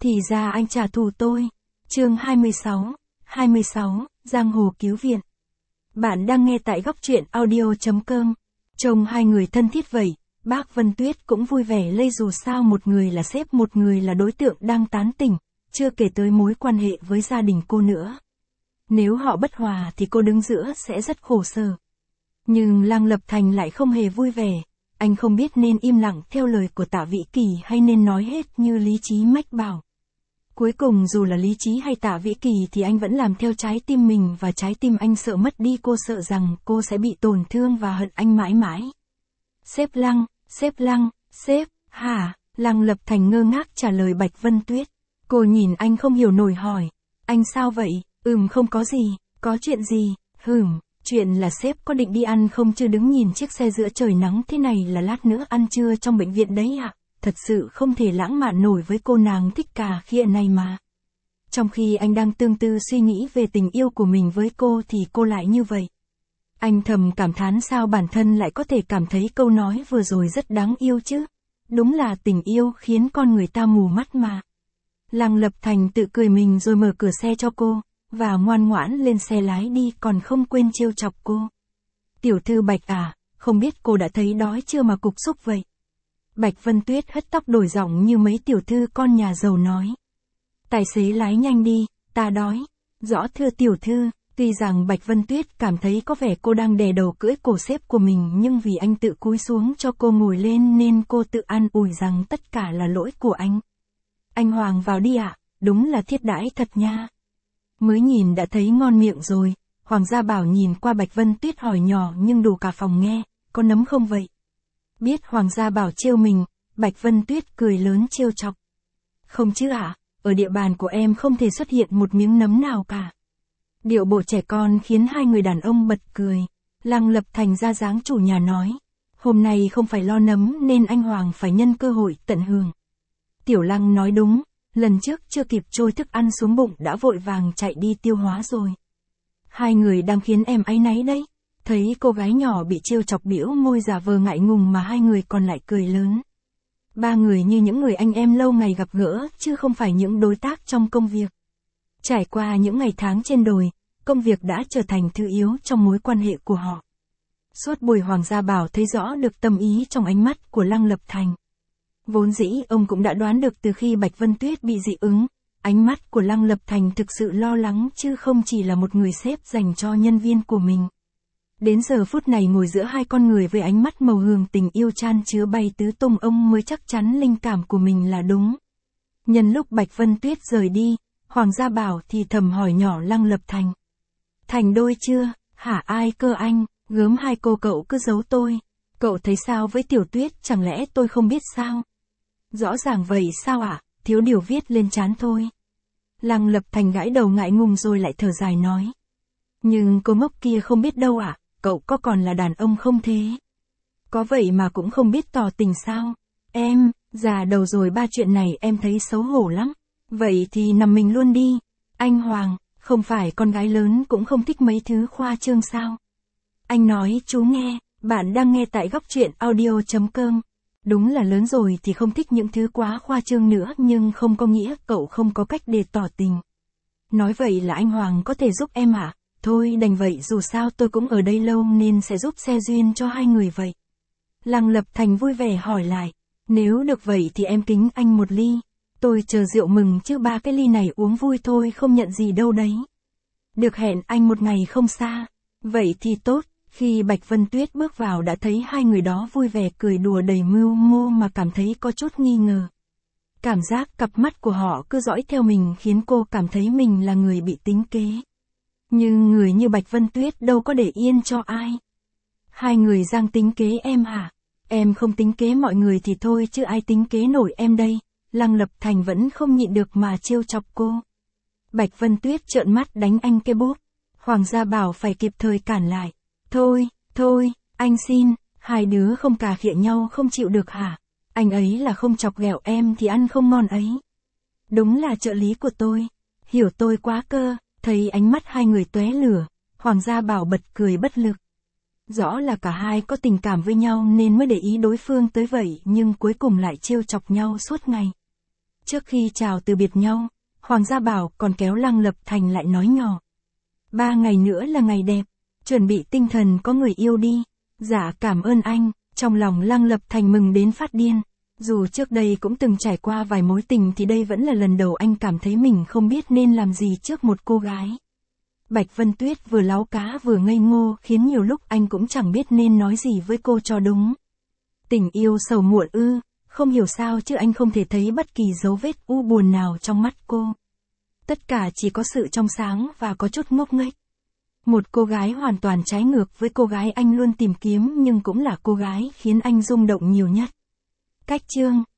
Thì ra anh trả thù tôi. Chương 26, Giang hồ cứu viện. Bạn đang nghe tại góc truyện audio.com. Trông hai người thân thiết vậy, bác Vân Tuyết cũng vui vẻ lây, dù sao một người là sếp, một người là đối tượng đang tán tỉnh, chưa kể tới mối quan hệ với gia đình cô nữa. Nếu họ bất hòa thì cô đứng giữa sẽ rất khổ sở. Nhưng Lăng Lập Thành lại không hề vui vẻ, anh không biết nên im lặng theo lời của Tạ Vĩ Kỳ hay nên nói hết như lý trí mách bảo. Cuối cùng dù là lý trí hay Tạ Vĩ Kỳ thì anh vẫn làm theo trái tim mình, và trái tim anh sợ mất đi cô, sợ rằng cô sẽ bị tổn thương và hận anh mãi mãi. Sếp Lăng, sếp, hả? Lăng Lập Thành ngơ ngác trả lời Bạch Vân Tuyết. Cô nhìn anh không hiểu nổi hỏi. Anh sao vậy? Không có gì. Có chuyện gì? Chuyện là sếp có định đi ăn không chứ, đứng nhìn chiếc xe giữa trời nắng thế này là lát nữa ăn trưa trong bệnh viện đấy ạ. Thật sự không thể lãng mạn nổi với cô, nàng thích cà khịa này mà. Trong khi anh đang tương tư suy nghĩ về tình yêu của mình với cô thì cô lại như vậy. Anh thầm cảm thán sao bản thân lại có thể cảm thấy câu nói vừa rồi rất đáng yêu chứ. Đúng là tình yêu khiến con người ta mù mắt mà. Lăng Lập Thành tự cười mình rồi mở cửa xe cho cô, và ngoan ngoãn lên xe lái đi, còn không quên trêu chọc cô. Tiểu thư Bạch à, không biết cô đã thấy đói chưa mà cục xúc vậy. Bạch Vân Tuyết hất tóc đổi giọng như mấy tiểu thư con nhà giàu nói. Tài xế lái nhanh đi, ta đói. Rõ thưa tiểu thư. Tuy rằng Bạch Vân Tuyết cảm thấy có vẻ cô đang đè đầu cưỡi cổ sếp của mình, nhưng vì anh tự cúi xuống cho cô ngồi lên nên cô tự an ủi rằng tất cả là lỗi của anh. Anh Hoàng vào đi ạ, đúng là thiết đãi thật nha. Mới nhìn đã thấy ngon miệng rồi. Hoàng gia Bảo nhìn qua Bạch Vân Tuyết hỏi nhỏ nhưng đủ cả phòng nghe, có nấm không vậy? Biết Hoàng gia Bảo trêu mình, Bạch Vân Tuyết cười lớn trêu chọc. Không chứ ạ, ở địa bàn của em không thể xuất hiện một miếng nấm nào cả. Điệu bộ trẻ con khiến hai người đàn ông bật cười. Lăng Lập Thành ra dáng chủ nhà nói. Hôm nay không phải lo nấm nên anh Hoàng phải nhân cơ hội tận hưởng. Tiểu Lăng nói đúng, lần trước chưa kịp trôi thức ăn xuống bụng đã vội vàng chạy đi tiêu hóa rồi. Hai người đang khiến em áy náy đấy. Thấy cô gái nhỏ bị trêu chọc bĩu môi giả vờ ngại ngùng mà hai người còn lại cười lớn. Ba người như những người anh em lâu ngày gặp gỡ chứ không phải những đối tác trong công việc. Trải qua những ngày tháng trên đồi, công việc đã trở thành thứ yếu trong mối quan hệ của họ. Suốt buổi Hoàng gia Bảo thấy rõ được tâm ý trong ánh mắt của Lăng Lập Thành. Vốn dĩ ông cũng đã đoán được từ khi Bạch Vân Tuyết bị dị ứng, ánh mắt của Lăng Lập Thành thực sự lo lắng chứ không chỉ là một người sếp dành cho nhân viên của mình. Đến giờ phút này ngồi giữa hai con người với ánh mắt màu hường tình yêu chan chứa bay tứ tung, ông mới chắc chắn linh cảm của mình là đúng. Nhân lúc Bạch Vân Tuyết rời đi, Hoàng gia Bảo thì thầm hỏi nhỏ Lăng Lập Thành. Thành đôi chưa? Hả ai cơ anh? Gớm hai cô cậu cứ giấu tôi. Cậu thấy sao với Tiểu Tuyết, chẳng lẽ tôi không biết sao? Rõ ràng vậy sao ạ? Thiếu điều viết lên trán thôi. Lăng Lập Thành gãi đầu ngại ngùng rồi lại thở dài nói. Nhưng cô ngốc kia không biết đâu ạ, cậu có còn là đàn ông không thế? Có vậy mà cũng không biết tỏ tình sao? Em, già đầu rồi, ba chuyện này em thấy xấu hổ lắm. Vậy thì nằm mình luôn đi. Anh Hoàng, không phải con gái lớn cũng không thích mấy thứ khoa trương sao? Anh nói chú nghe, bạn đang nghe tại góc truyện audio.com. Đúng là lớn rồi thì không thích những thứ quá khoa trương nữa, nhưng không có nghĩa cậu không có cách để tỏ tình. Nói vậy là anh Hoàng có thể giúp em ạ? Thôi đành vậy, dù sao tôi cũng ở đây lâu nên sẽ giúp xe duyên cho hai người vậy. Lăng Lập Thành vui vẻ hỏi lại. Nếu được vậy thì em kính anh một ly. Tôi chờ rượu mừng chứ ba cái ly này uống vui thôi, không nhận gì đâu đấy. Được, hẹn anh một ngày không xa. Vậy thì tốt. Khi Bạch Vân Tuyết bước vào đã thấy hai người đó vui vẻ cười đùa đầy mưu mô mà cảm thấy có chút nghi ngờ. Cảm giác cặp mắt của họ cứ dõi theo mình khiến cô cảm thấy mình là người bị tính kế. Nhưng người như Bạch Vân Tuyết đâu có để yên cho ai. Hai người giang tính kế em hả? Em không tính kế mọi người thì thôi chứ ai tính kế nổi em đây. Lăng Lập Thành vẫn không nhịn được mà trêu chọc cô. Bạch Vân Tuyết trợn mắt đánh anh cái bốp. Hoàng gia Bảo phải kịp thời cản lại. Thôi, anh xin, hai đứa không cà khịa nhau không chịu được hả? Anh ấy là không chọc ghẹo em thì ăn không ngon ấy. Đúng là trợ lý của tôi. Hiểu tôi quá cơ. Thấy ánh mắt hai người tóe lửa, Hoàng gia Bảo bật cười bất lực. Rõ là cả hai có tình cảm với nhau nên mới để ý đối phương tới vậy, nhưng cuối cùng lại trêu chọc nhau suốt ngày. Trước khi chào từ biệt nhau, Hoàng gia Bảo còn kéo Lăng Lập Thành lại nói nhỏ. 3 ngày nữa là ngày đẹp, chuẩn bị tinh thần có người yêu đi. Dạ cảm ơn anh, trong lòng Lăng Lập Thành mừng đến phát điên. Dù trước đây cũng từng trải qua vài mối tình thì đây vẫn là lần đầu anh cảm thấy mình không biết nên làm gì trước một cô gái. Bạch Vân Tuyết vừa láu cá vừa ngây ngô khiến nhiều lúc anh cũng chẳng biết nên nói gì với cô cho đúng. Tình yêu sầu muộn ư, không hiểu sao chứ anh không thể thấy bất kỳ dấu vết u buồn nào trong mắt cô. Tất cả chỉ có sự trong sáng và có chút ngốc nghếch. Một cô gái hoàn toàn trái ngược với cô gái anh luôn tìm kiếm nhưng cũng là cô gái khiến anh rung động nhiều nhất. Cách chương